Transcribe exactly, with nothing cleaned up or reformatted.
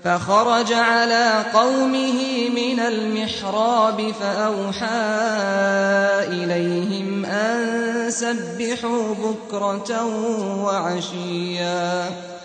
فخرج على قومه من المحراب فأوحى إليهم أن سبحوا بكرة وعشيا